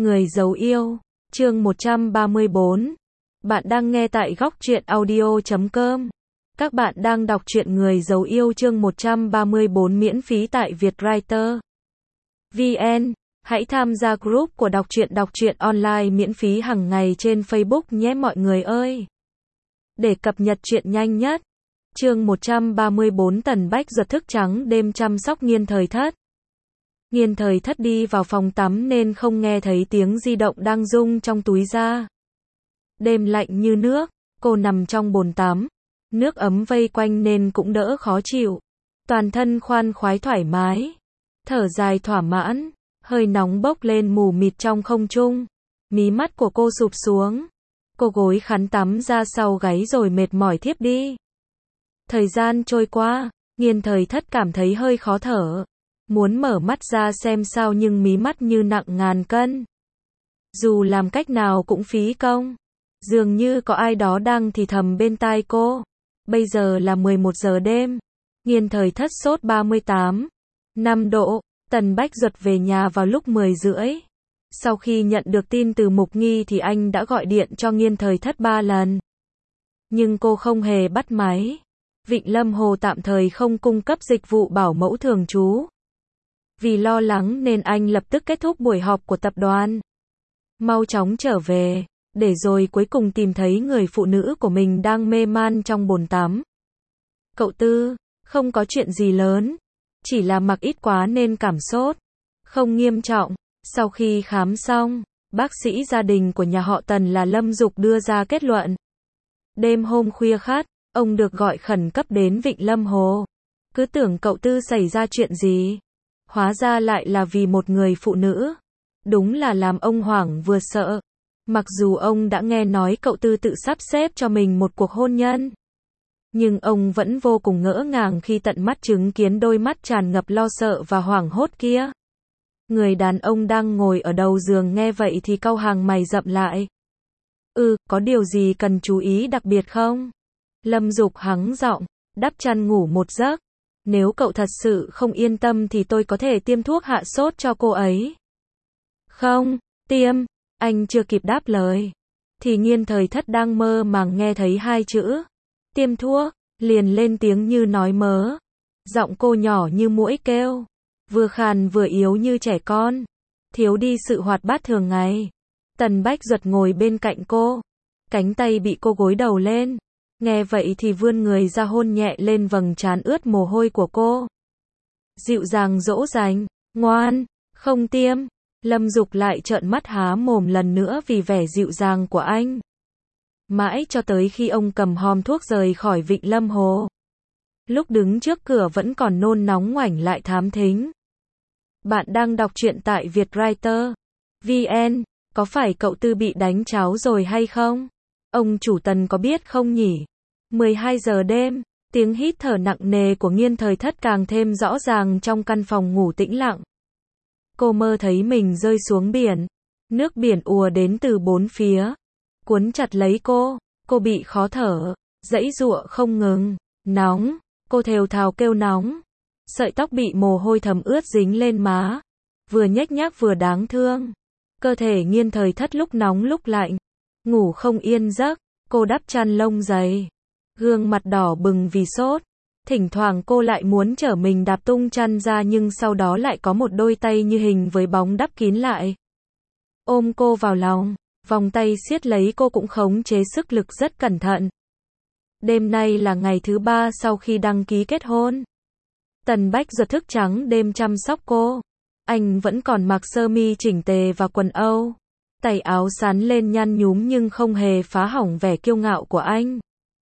Người giấu yêu, chương 134. Bạn đang nghe tại góc truyện audio.com. Các bạn đang đọc truyện Người giấu yêu chương 134 miễn phí tại Vietwriter VN. Hãy tham gia group của đọc truyện online miễn phí hàng ngày trên Facebook nhé mọi người ơi. Để cập nhật truyện nhanh nhất. Chương 134 Tần Bách Duật thức trắng đêm chăm sóc Nghiên Thời Thất. Nghiên Thời Thất đi vào phòng tắm nên không nghe thấy tiếng di động đang rung trong túi ra. Đêm lạnh như nước, cô nằm trong bồn tắm. Nước ấm vây quanh nên cũng đỡ khó chịu. Toàn thân khoan khoái thoải mái. Thở dài thỏa mãn, hơi nóng bốc lên mù mịt trong không trung. Mí mắt của cô sụp xuống. Cô gối khăn tắm ra sau gáy rồi mệt mỏi thiếp đi. Thời gian trôi qua, Nghiên Thời Thất cảm thấy hơi khó thở. Muốn mở mắt ra xem sao nhưng mí mắt như nặng ngàn cân. Dù làm cách nào cũng phí công. Dường như có ai đó đang thì thầm bên tai cô. Bây giờ là 11 giờ đêm. Nghiên Thời Thất sốt 38,5 độ. Tần Bách Duật về nhà vào lúc 10 rưỡi. Sau khi nhận được tin từ Mục Nghi thì anh đã gọi điện cho Nghiên Thời Thất 3 lần. Nhưng cô không hề bắt máy. Vịnh Lâm Hồ tạm thời không cung cấp dịch vụ bảo mẫu thường trú. Vì lo lắng nên anh lập tức kết thúc buổi họp của tập đoàn. Mau chóng trở về, để rồi cuối cùng tìm thấy người phụ nữ của mình đang mê man trong bồn tắm. Cậu Tư, không có chuyện gì lớn, chỉ là mặc ít quá nên cảm sốt, không nghiêm trọng. Sau khi khám xong, bác sĩ gia đình của nhà họ Tần là Lâm Dục đưa ra kết luận. Đêm hôm khuya khát, ông được gọi khẩn cấp đến Vịnh Lâm Hồ. Cứ tưởng cậu Tư xảy ra chuyện gì. Hóa ra lại là vì một người phụ nữ. Đúng là làm ông hoảng vừa sợ. Mặc dù ông đã nghe nói cậu Tư tự sắp xếp cho mình một cuộc hôn nhân. Nhưng ông vẫn vô cùng ngỡ ngàng khi tận mắt chứng kiến đôi mắt tràn ngập lo sợ và hoảng hốt kia. Người đàn ông đang ngồi ở đầu giường nghe vậy thì cau hàng mày rậm lại. Có điều gì cần chú ý đặc biệt không? Lâm Dục hắng giọng, đắp chăn ngủ một giấc. Nếu cậu thật sự không yên tâm thì tôi có thể tiêm thuốc hạ sốt cho cô ấy. Không, tiêm, anh chưa kịp đáp lời. Thì Nghiên Thời Thất đang mơ màng nghe thấy hai chữ. Tiêm thuốc, liền lên tiếng như nói mớ. Giọng cô nhỏ như muỗi kêu. Vừa khàn vừa yếu như trẻ con. Thiếu đi sự hoạt bát thường ngày. Tần Bách Duật ngồi bên cạnh cô. Cánh tay bị cô gối đầu lên. Nghe vậy thì vươn người ra hôn nhẹ lên vầng trán ướt mồ hôi của cô. Dịu dàng dỗ dành, ngoan, không tiêm. Lâm Dục lại trợn mắt há mồm lần nữa vì vẻ dịu dàng của anh. Mãi cho tới khi ông cầm hòm thuốc rời khỏi Vịnh Lâm Hồ. Lúc đứng trước cửa vẫn còn nôn nóng ngoảnh lại thám thính. Bạn đang đọc truyện tại Vietwriter VN. Có phải cậu Tư bị đánh cháo rồi hay không? Ông chủ Tần có biết không nhỉ? 12 giờ đêm, tiếng hít thở nặng nề của Nghiên Thời Thất càng thêm rõ ràng trong căn phòng ngủ tĩnh lặng. Cô mơ thấy mình rơi xuống biển. Nước biển ùa đến từ bốn phía. Cuốn chặt lấy cô bị khó thở, giãy giụa không ngừng. Nóng, cô thều thào kêu nóng. Sợi tóc bị mồ hôi thấm ướt dính lên má. Vừa nhếch nhác vừa đáng thương. Cơ thể Nghiên Thời Thất lúc nóng lúc lạnh. Ngủ không yên giấc, cô đắp chăn lông dày. Gương mặt đỏ bừng vì sốt. Thỉnh thoảng cô lại muốn trở mình đạp tung chăn ra nhưng sau đó lại có một đôi tay như hình với bóng đắp kín lại. Ôm cô vào lòng, vòng tay siết lấy cô cũng khống chế sức lực rất cẩn thận. Đêm nay là ngày thứ 3 sau khi đăng ký kết hôn. Tần Bách Duật thức trắng đêm chăm sóc cô. Anh vẫn còn mặc sơ mi chỉnh tề và quần Âu. Tay áo sắn lên nhăn nhúm nhưng không hề phá hỏng vẻ kiêu ngạo của anh.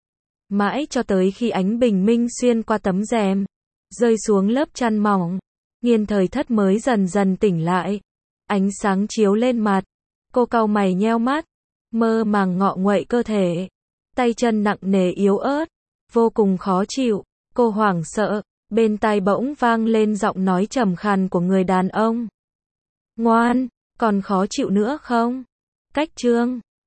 Mãi cho tới khi ánh bình minh xuyên qua tấm rèm, rơi xuống lớp chăn mỏng, Nghiên Thời Thất mới dần dần tỉnh lại. Ánh sáng chiếu lên mặt, cô cau mày nheo mắt, mơ màng ngọ nguậy cơ thể, tay chân nặng nề yếu ớt, vô cùng khó chịu. Cô hoảng sợ, bên tai bỗng vang lên giọng nói trầm khàn của người đàn ông. Ngoan, còn khó chịu nữa không? Cách chương